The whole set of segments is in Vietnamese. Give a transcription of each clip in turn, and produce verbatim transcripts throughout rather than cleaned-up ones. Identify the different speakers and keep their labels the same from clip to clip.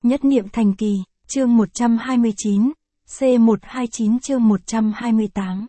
Speaker 1: Nhất niệm thành kỳ, chương một trăm hai mươi chín, C một trăm hai mươi chín chương một trăm hai mươi tám.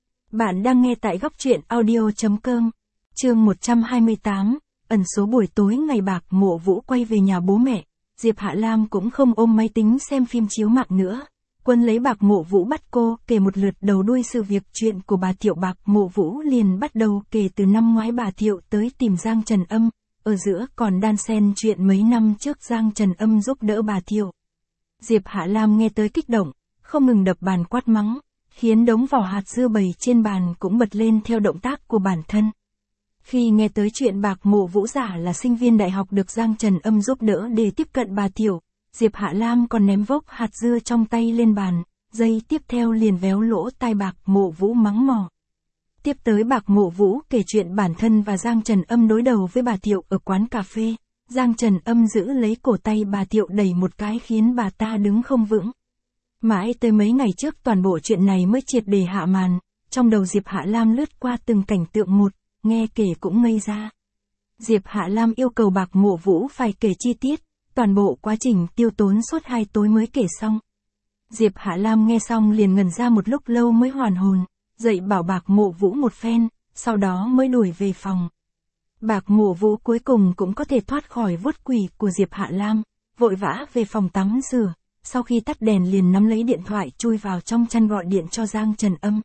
Speaker 1: Bạn đang nghe tại góc truyện audio chấm com. Chương một trăm hai mươi tám, ẩn số buổi tối ngày Bạc Mộ Vũ quay về nhà bố mẹ, Diệp Hạ Lam cũng không ôm máy tính xem phim chiếu mạng nữa. Quân lấy Bạc Mộ Vũ bắt cô kể một lượt đầu đuôi sự việc chuyện của bà Thiệu. Bạc Mộ Vũ liền bắt đầu kể từ năm ngoái bà Thiệu tới tìm Giang Trần Âm, ở giữa còn đan xen chuyện mấy năm trước Giang Trần Âm giúp đỡ bà Thiệu. Diệp Hạ Lam nghe tới kích động, không ngừng đập bàn quát mắng, khiến đống vỏ hạt dưa bầy trên bàn cũng bật lên theo động tác của bản thân. Khi nghe tới chuyện Bạc Mộ Vũ giả là sinh viên đại học được Giang Trần Âm giúp đỡ để tiếp cận bà Thiệu, Diệp Hạ Lam còn ném vốc hạt dưa trong tay lên bàn, giây tiếp theo liền véo lỗ tai Bạc Mộ Vũ mắng mỏ. Tiếp tới Bạc Mộ Vũ kể chuyện bản thân và Giang Trần Âm đối đầu với bà Thiệu ở quán cà phê. Giang Trần Âm giữ lấy cổ tay bà Thiệu đẩy một cái khiến bà ta đứng không vững. Mãi tới mấy ngày trước toàn bộ chuyện này mới triệt để hạ màn, trong đầu Diệp Hạ Lam lướt qua từng cảnh tượng một, nghe kể cũng ngây ra. Diệp Hạ Lam yêu cầu Bạc Mộ Vũ phải kể chi tiết, toàn bộ quá trình tiêu tốn suốt hai tối mới kể xong. Diệp Hạ Lam nghe xong liền ngẩn ra một lúc lâu mới hoàn hồn, dậy bảo Bạc Mộ Vũ một phen, sau đó mới đuổi về phòng. Bạc Mộ Vũ cuối cùng cũng có thể thoát khỏi vuốt quỷ của Diệp Hạ Lam, vội vã về phòng tắm rửa, sau khi tắt đèn liền nắm lấy điện thoại chui vào trong chăn gọi điện cho Giang Trần Âm.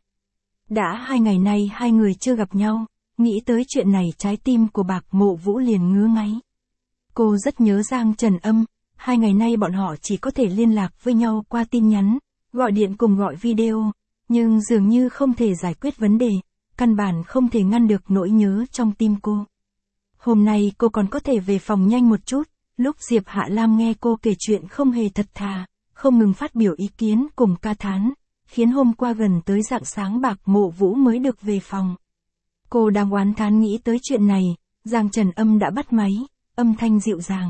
Speaker 1: Đã hai ngày nay hai người chưa gặp nhau, nghĩ tới chuyện này trái tim của Bạc Mộ Vũ liền ngứa ngáy. Cô rất nhớ Giang Trần Âm, hai ngày nay bọn họ chỉ có thể liên lạc với nhau qua tin nhắn, gọi điện cùng gọi video, nhưng dường như không thể giải quyết vấn đề, căn bản không thể ngăn được nỗi nhớ trong tim cô. Hôm nay cô còn có thể về phòng nhanh một chút, lúc Diệp Hạ Lam nghe cô kể chuyện không hề thật thà, không ngừng phát biểu ý kiến cùng ca thán, khiến hôm qua gần tới rạng sáng Bạc Mộ Vũ mới được về phòng. Cô đang oán thán nghĩ tới chuyện này, Giang Trần Âm đã bắt máy, âm thanh dịu dàng.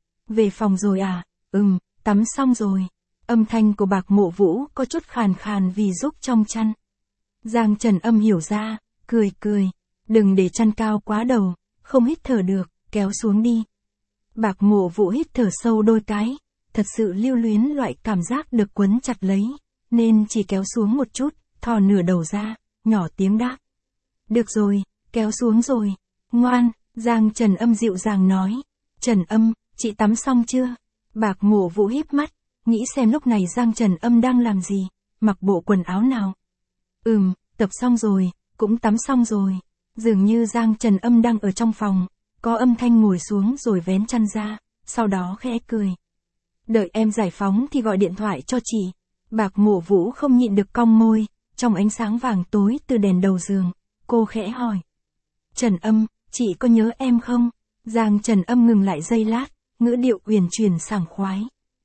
Speaker 1: Về phòng rồi à? Ừm, tắm xong rồi. Âm thanh của Bạc Mộ Vũ có chút khàn khàn vì rúc trong chăn. Giang Trần Âm hiểu ra, cười cười, đừng để chăn cao quá đầu, không hít thở được, kéo xuống đi. Bạc Mộ Vũ hít thở sâu đôi cái, thật sự lưu luyến loại cảm giác được quấn chặt lấy, nên chỉ kéo xuống một chút, thò nửa đầu ra, nhỏ tiếng đáp. Được rồi, kéo xuống rồi, ngoan, Giang Trần Âm dịu dàng nói. Trần Âm, chị tắm xong chưa? Bạc Mộ Vũ híp mắt, nghĩ xem lúc này Giang Trần Âm đang làm gì, mặc bộ quần áo nào. Ừm, tập xong rồi, cũng tắm xong rồi. Dường như Giang Trần Âm đang ở trong phòng, có âm thanh ngồi xuống rồi vén chăn ra, sau đó khẽ cười. Đợi em giải phóng thì gọi điện thoại cho chị. Bạc Mộ Vũ không nhịn được cong môi, trong ánh sáng vàng tối từ đèn đầu giường, cô khẽ hỏi. Trần Âm, chị có nhớ em không? Giang Trần Âm ngừng lại giây lát, ngữ điệu uyển chuyển sảng khoái.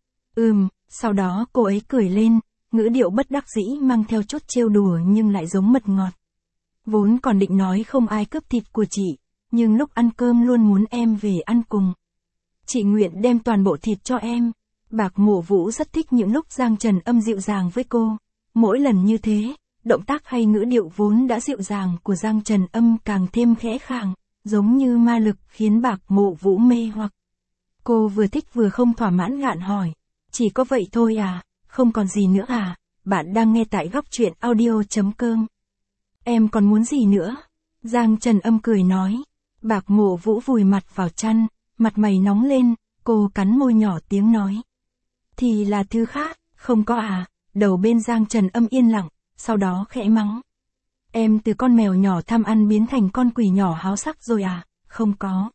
Speaker 1: Ừm, sau đó cô ấy cười lên, ngữ điệu bất đắc dĩ mang theo chút trêu đùa nhưng lại giống mật ngọt. Vốn còn định nói không ai cướp thịt của chị, nhưng lúc ăn cơm luôn muốn em về ăn cùng. Chị nguyện đem toàn bộ thịt cho em. Bạc Mộ Vũ rất thích những lúc Giang Trần Âm dịu dàng với cô. Mỗi lần như thế, động tác hay ngữ điệu vốn đã dịu dàng của Giang Trần Âm càng thêm khẽ khàng, giống như ma lực khiến Bạc Mộ Vũ mê hoặc. Cô vừa thích vừa không thỏa mãn gạn hỏi. Chỉ có vậy thôi à, không còn gì nữa à? Bạn đang nghe tại góc truyện audio chấm com. Em còn muốn gì nữa? Giang Trần Âm cười nói. Bạc Mộ Vũ vùi mặt vào chăn, mặt mày nóng lên, cô cắn môi nhỏ tiếng nói. Thì là thứ khác, không có à? Đầu bên Giang Trần Âm yên lặng, sau đó khẽ mắng. Em từ con mèo nhỏ tham ăn biến thành con quỷ nhỏ háo sắc rồi à? Không có.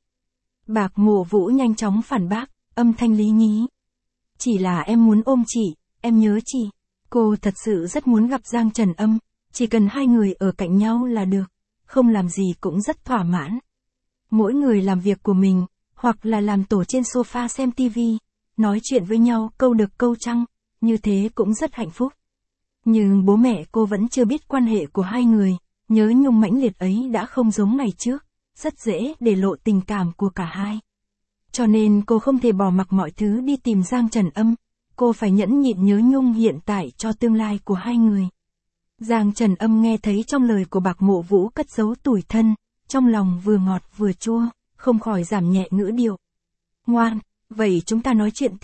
Speaker 1: Bạc Mộ Vũ nhanh chóng phản bác, âm thanh lý nhí. Chỉ là em muốn ôm chị, em nhớ chị. Cô thật sự rất muốn gặp Giang Trần Âm, chỉ cần hai người ở cạnh nhau là được, không làm gì cũng rất thỏa mãn. Mỗi người làm việc của mình, hoặc là làm tổ trên sofa xem tivi, nói chuyện với nhau câu được câu trăng, như thế cũng rất hạnh phúc. Nhưng bố mẹ cô vẫn chưa biết quan hệ của hai người, nhớ nhung mãnh liệt ấy đã không giống ngày trước, rất dễ để lộ tình cảm của cả hai. Cho nên cô không thể bỏ mặc mọi thứ đi tìm Giang Trần Âm, cô phải nhẫn nhịn nhớ nhung hiện tại cho tương lai của hai người. Giang Trần Âm nghe thấy trong lời của Bạc Mộ Vũ cất giấu tủi thân, trong lòng vừa ngọt vừa chua, không khỏi giảm nhẹ ngữ điệu. Ngoan, vậy chúng ta nói chuyện tiếp,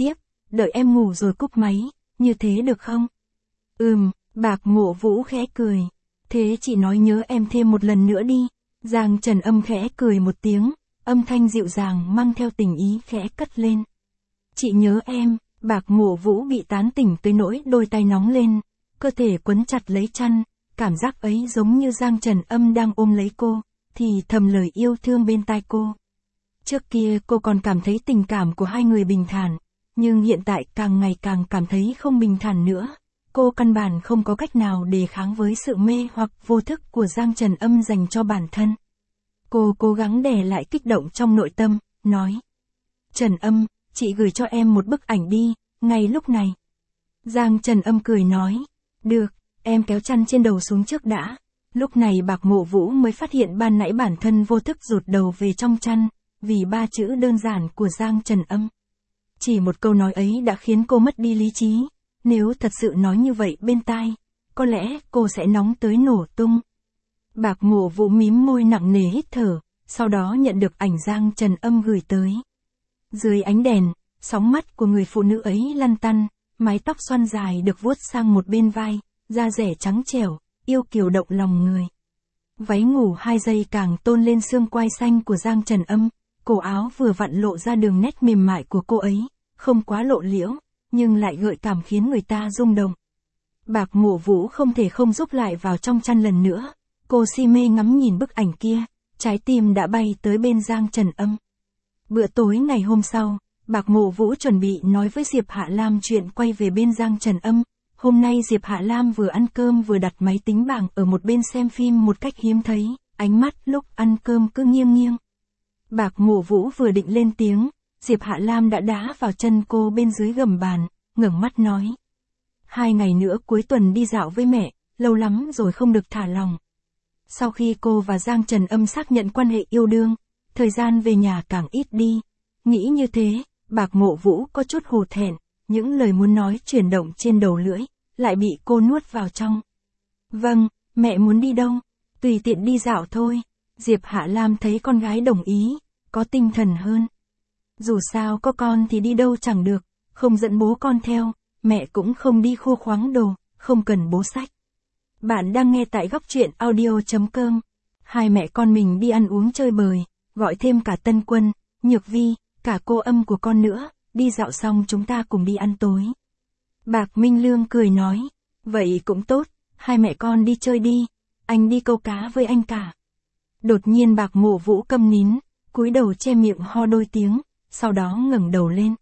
Speaker 1: đợi em ngủ rồi cúp máy, như thế được không? Ừm, Bạc Mộ Vũ khẽ cười. Thế chị nói nhớ em thêm một lần nữa đi. Giang Trần Âm khẽ cười một tiếng, âm thanh dịu dàng mang theo tình ý khẽ cất lên. Chị nhớ em, Bạc Mộ Vũ bị tán tỉnh tới nỗi đôi tay nóng lên, cơ thể quấn chặt lấy chăn, cảm giác ấy giống như Giang Trần Âm đang ôm lấy cô, thì thầm lời yêu thương bên tai cô. Trước kia cô còn cảm thấy tình cảm của hai người bình thản, nhưng hiện tại càng ngày càng cảm thấy không bình thản nữa. Cô căn bản không có cách nào đề kháng với sự mê hoặc vô thức của Giang Trần Âm dành cho bản thân. Cô cố gắng đè lại kích động trong nội tâm, nói. Trần Âm, chị gửi cho em một bức ảnh đi, ngay lúc này. Giang Trần Âm cười nói. Được, em kéo chăn trên đầu xuống trước đã. Lúc này Bạc Mộ Vũ mới phát hiện ban nãy bản thân vô thức rụt đầu về trong chăn, vì ba chữ đơn giản của Giang Trần Âm. Chỉ một câu nói ấy đã khiến cô mất đi lý trí. Nếu thật sự nói như vậy bên tai, có lẽ cô sẽ nóng tới nổ tung. Bạc Mộ Vũ mím môi nặng nề hít thở, sau đó nhận được ảnh Giang Trần Âm gửi tới. Dưới ánh đèn, sóng mắt của người phụ nữ ấy lăn tăn, mái tóc xoăn dài được vuốt sang một bên vai, da rẻ trắng trẻo, yêu kiều động lòng người. Váy ngủ hai giây càng tôn lên xương quai xanh của Giang Trần Âm, cổ áo vừa vặn lộ ra đường nét mềm mại của cô ấy, không quá lộ liễu, nhưng lại gợi cảm khiến người ta rung động. Bạc Mộ Vũ không thể không rúc lại vào trong chăn lần nữa, cô si mê ngắm nhìn bức ảnh kia, trái tim đã bay tới bên Giang Trần Âm. Bữa tối ngày hôm sau, Bạc Mộ Vũ chuẩn bị nói với Diệp Hạ Lam chuyện quay về bên Giang Trần Âm. Hôm nay Diệp Hạ Lam vừa ăn cơm vừa đặt máy tính bảng ở một bên xem phim một cách hiếm thấy, ánh mắt lúc ăn cơm cứ nghiêng nghiêng. Bạc Mộ Vũ vừa định lên tiếng, Diệp Hạ Lam đã đá vào chân cô bên dưới gầm bàn, ngẩng mắt nói. Hai ngày nữa cuối tuần đi dạo với mẹ, lâu lắm rồi không được thả lòng. Sau khi cô và Giang Trần Âm xác nhận quan hệ yêu đương, thời gian về nhà càng ít đi. Nghĩ như thế, Bạc Mộ Vũ có chút hổ thẹn, những lời muốn nói chuyển động trên đầu lưỡi, lại bị cô nuốt vào trong. Vâng, mẹ muốn đi đâu? Tùy tiện đi dạo thôi. Diệp Hạ Lam thấy con gái đồng ý, có tinh thần hơn. Dù sao có con thì đi đâu chẳng được, không dẫn bố con theo, mẹ cũng không đi khua khoáng đồ, không cần bố xách. Bạn đang nghe tại góc truyện audio chấm com. Hai mẹ con mình đi ăn uống chơi bời, gọi thêm cả Tân Quân, Nhược Vi, cả cô Âm của con nữa, đi dạo xong chúng ta cùng đi ăn tối. Bạc Minh Lương cười nói, vậy cũng tốt, hai mẹ con đi chơi đi, anh đi câu cá với anh cả. Đột nhiên Bạc Mộ Vũ câm nín, cúi đầu che miệng ho đôi tiếng, sau đó ngẩng đầu lên.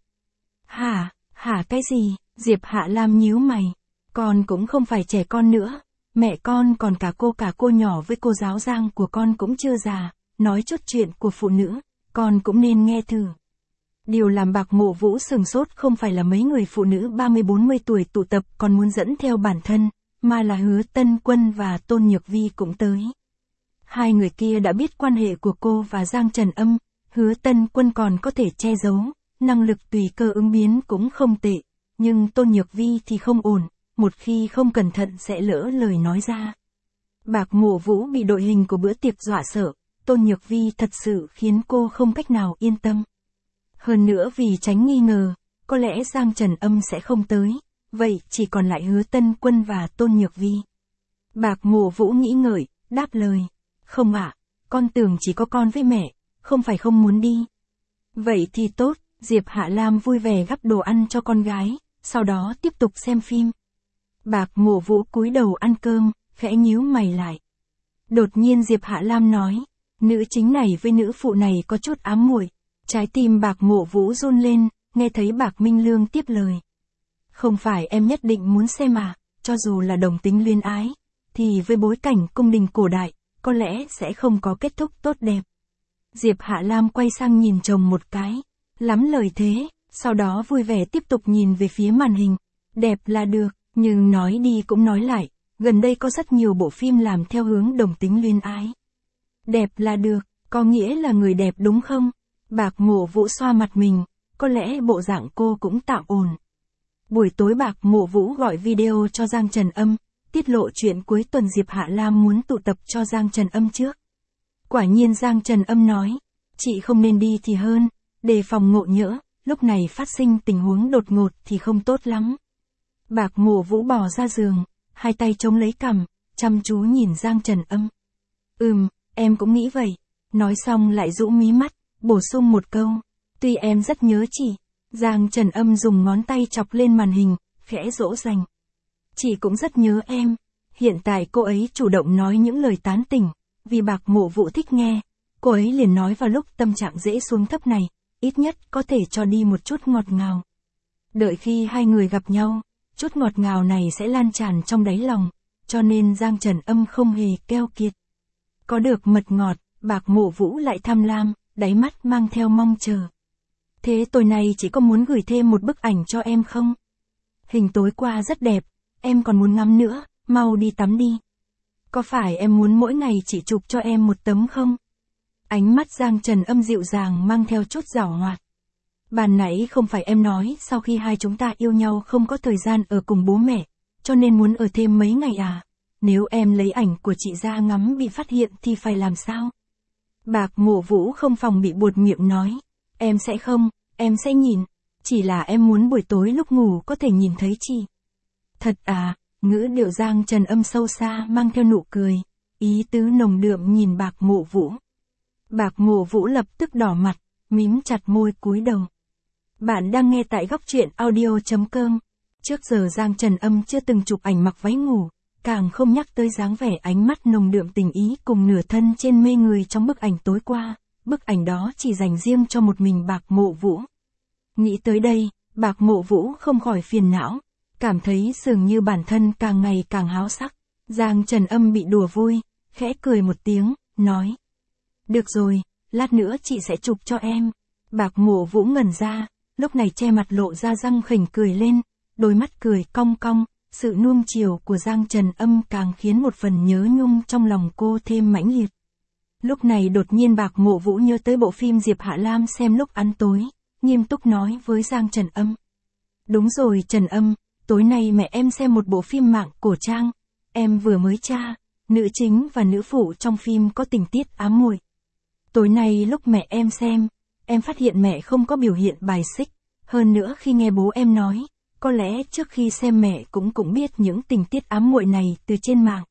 Speaker 1: Hả, hả cái gì? Diệp Hạ Lam nhíu mày, con cũng không phải trẻ con nữa, mẹ con còn cả cô cả cô nhỏ với cô giáo Giang của con cũng chưa già, nói chút chuyện của phụ nữ, con cũng nên nghe thử. Điều làm Bạc Mộ Vũ sừng sốt không phải là mấy người phụ nữ ba mươi bốn mươi tuổi tụ tập còn muốn dẫn theo bản thân, mà là Hứa Tân Quân và Tôn Nhược Vi cũng tới. Hai người kia đã biết quan hệ của cô và Giang Trần Âm, Hứa Tân Quân còn có thể che giấu, năng lực tùy cơ ứng biến cũng không tệ, nhưng Tôn Nhược Vi thì không ổn, một khi không cẩn thận sẽ lỡ lời nói ra. Bạc Mộ Vũ bị đội hình của bữa tiệc dọa sợ, Tôn Nhược Vi thật sự khiến cô không cách nào yên tâm. Hơn nữa vì tránh nghi ngờ, có lẽ Giang Trần Âm sẽ không tới, vậy chỉ còn lại Hứa Tân Quân và Tôn Nhược Vi. Bạc Mộ Vũ nghĩ ngợi, đáp lời, không ạ, con tưởng chỉ có con với mẹ, không phải không muốn đi. Vậy thì tốt, Diệp Hạ Lam vui vẻ gắp đồ ăn cho con gái, sau đó tiếp tục xem phim. Bạc Mộ Vũ cúi đầu ăn cơm, khẽ nhíu mày lại. Đột nhiên Diệp Hạ Lam nói, nữ chính này với nữ phụ này có chút ám muội. Trái tim Bạc Mộ Vũ run lên, nghe thấy Bạc Minh Lương tiếp lời. Không phải em nhất định muốn xem mà, cho dù là đồng tính luyến ái, thì với bối cảnh cung đình cổ đại, có lẽ sẽ không có kết thúc tốt đẹp. Diệp Hạ Lam quay sang nhìn chồng một cái, lắm lời thế, sau đó vui vẻ tiếp tục nhìn về phía màn hình. Đẹp là được, nhưng nói đi cũng nói lại, gần đây có rất nhiều bộ phim làm theo hướng đồng tính luyến ái. Đẹp là được, có nghĩa là người đẹp đúng không? Bạc Mộ Vũ xoa mặt mình, có lẽ bộ dạng cô cũng tạm ổn. Buổi tối Bạc Mộ Vũ gọi video cho Giang Trần Âm, tiết lộ chuyện cuối tuần Diệp Hạ Lam muốn tụ tập cho Giang Trần Âm trước. Quả nhiên Giang Trần Âm nói, chị không nên đi thì hơn, đề phòng ngộ nhỡ, lúc này phát sinh tình huống đột ngột thì không tốt lắm. Bạc Mộ Vũ bò ra giường, hai tay chống lấy cằm, chăm chú nhìn Giang Trần Âm. Ừm, em cũng nghĩ vậy. Nói xong lại rũ mí mắt, bổ sung một câu. Tuy em rất nhớ chị. Giang Trần Âm dùng ngón tay chọc lên màn hình, khẽ dỗ dành. Chị cũng rất nhớ em. Hiện tại cô ấy chủ động nói những lời tán tỉnh, vì Bạc Mộ Vũ thích nghe. Cô ấy liền nói vào lúc tâm trạng dễ xuống thấp này, ít nhất có thể cho đi một chút ngọt ngào. Đợi khi hai người gặp nhau, chút ngọt ngào này sẽ lan tràn trong đáy lòng, cho nên Giang Trần Âm không hề keo kiệt. Có được mật ngọt, Bạc Mộ Vũ lại tham lam, đáy mắt mang theo mong chờ. Thế tối nay chỉ có muốn gửi thêm một bức ảnh cho em không? Hình tối qua rất đẹp, em còn muốn ngắm nữa, mau đi tắm đi. Có phải em muốn mỗi ngày chỉ chụp cho em một tấm không? Ánh mắt Giang Trần Âm dịu dàng mang theo chút giảo hoạt. Ban nãy không phải em nói sau khi hai chúng ta yêu nhau không có thời gian ở cùng bố mẹ, cho nên muốn ở thêm mấy ngày à? Nếu em lấy ảnh của chị ra ngắm bị phát hiện thì phải làm sao? Bạc Mộ Vũ không phòng bị buột miệng nói. Em sẽ không, em sẽ nhìn. Chỉ là em muốn buổi tối lúc ngủ có thể nhìn thấy chị. Thật à, ngữ điệu Giang Trần Âm sâu xa mang theo nụ cười, ý tứ nồng đượm nhìn Bạc Mộ Vũ. Bạc Mộ Vũ lập tức đỏ mặt, mím chặt môi cúi đầu. Bạn đang nghe tại góc truyện audio chấm com. Trước giờ Giang Trần Âm chưa từng chụp ảnh mặc váy ngủ, càng không nhắc tới dáng vẻ ánh mắt nồng đượm tình ý cùng nửa thân trên mê người trong bức ảnh tối qua. Bức ảnh đó chỉ dành riêng cho một mình Bạc Mộ Vũ. Nghĩ tới đây, Bạc Mộ Vũ không khỏi phiền não, cảm thấy dường như bản thân càng ngày càng háo sắc. Giang Trần Âm bị đùa vui, khẽ cười một tiếng, nói. Được rồi, lát nữa chị sẽ chụp cho em. Bạc Mộ Vũ ngẩn ra, lúc này che mặt lộ ra răng khểnh cười lên, đôi mắt cười cong cong, sự nuông chiều của Giang Trần Âm càng khiến một phần nhớ nhung trong lòng cô thêm mãnh liệt. Lúc này đột nhiên Bạc Mộ Vũ nhớ tới bộ phim Diệp Hạ Lam xem lúc ăn tối, nghiêm túc nói với Giang Trần Âm. Đúng rồi Trần Âm, tối nay mẹ em xem một bộ phim mạng cổ trang, em vừa mới tra, nữ chính và nữ phụ trong phim có tình tiết ám muội. Tối nay lúc mẹ em xem, em phát hiện mẹ không có biểu hiện bài xích, hơn nữa khi nghe bố em nói, có lẽ trước khi xem mẹ cũng cũng biết những tình tiết ám muội này từ trên mạng.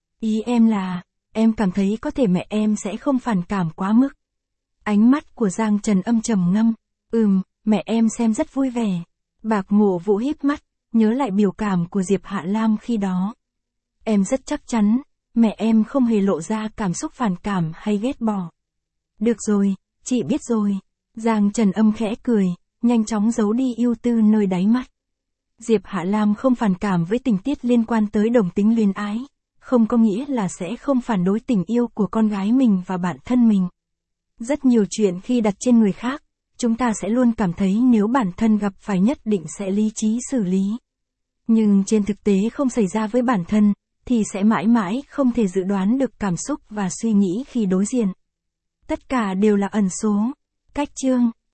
Speaker 1: Ý em là, em cảm thấy có thể mẹ em sẽ không phản cảm quá mức. Ánh mắt của Giang Trần Âm trầm ngâm, ừm, mẹ em xem rất vui vẻ. Bạc Mộ Vũ híp mắt, nhớ lại biểu cảm của Diệp Hạ Lam khi đó. Em rất chắc chắn, mẹ em không hề lộ ra cảm xúc phản cảm hay ghét bỏ. Được rồi, chị biết rồi. Giang Trần Âm khẽ cười, nhanh chóng giấu đi ưu tư nơi đáy mắt. Diệp Hạ Lam không phản cảm với tình tiết liên quan tới đồng tính luyến ái, không có nghĩa là sẽ không phản đối tình yêu của con gái mình và bản thân mình. Rất nhiều chuyện khi đặt trên người khác, chúng ta sẽ luôn cảm thấy nếu bản thân gặp phải nhất định sẽ lý trí xử lý. Nhưng trên thực tế không xảy ra với bản thân, thì sẽ mãi mãi không thể dự đoán được cảm xúc và suy nghĩ khi đối diện. Tất cả đều là ẩn số. Cách chương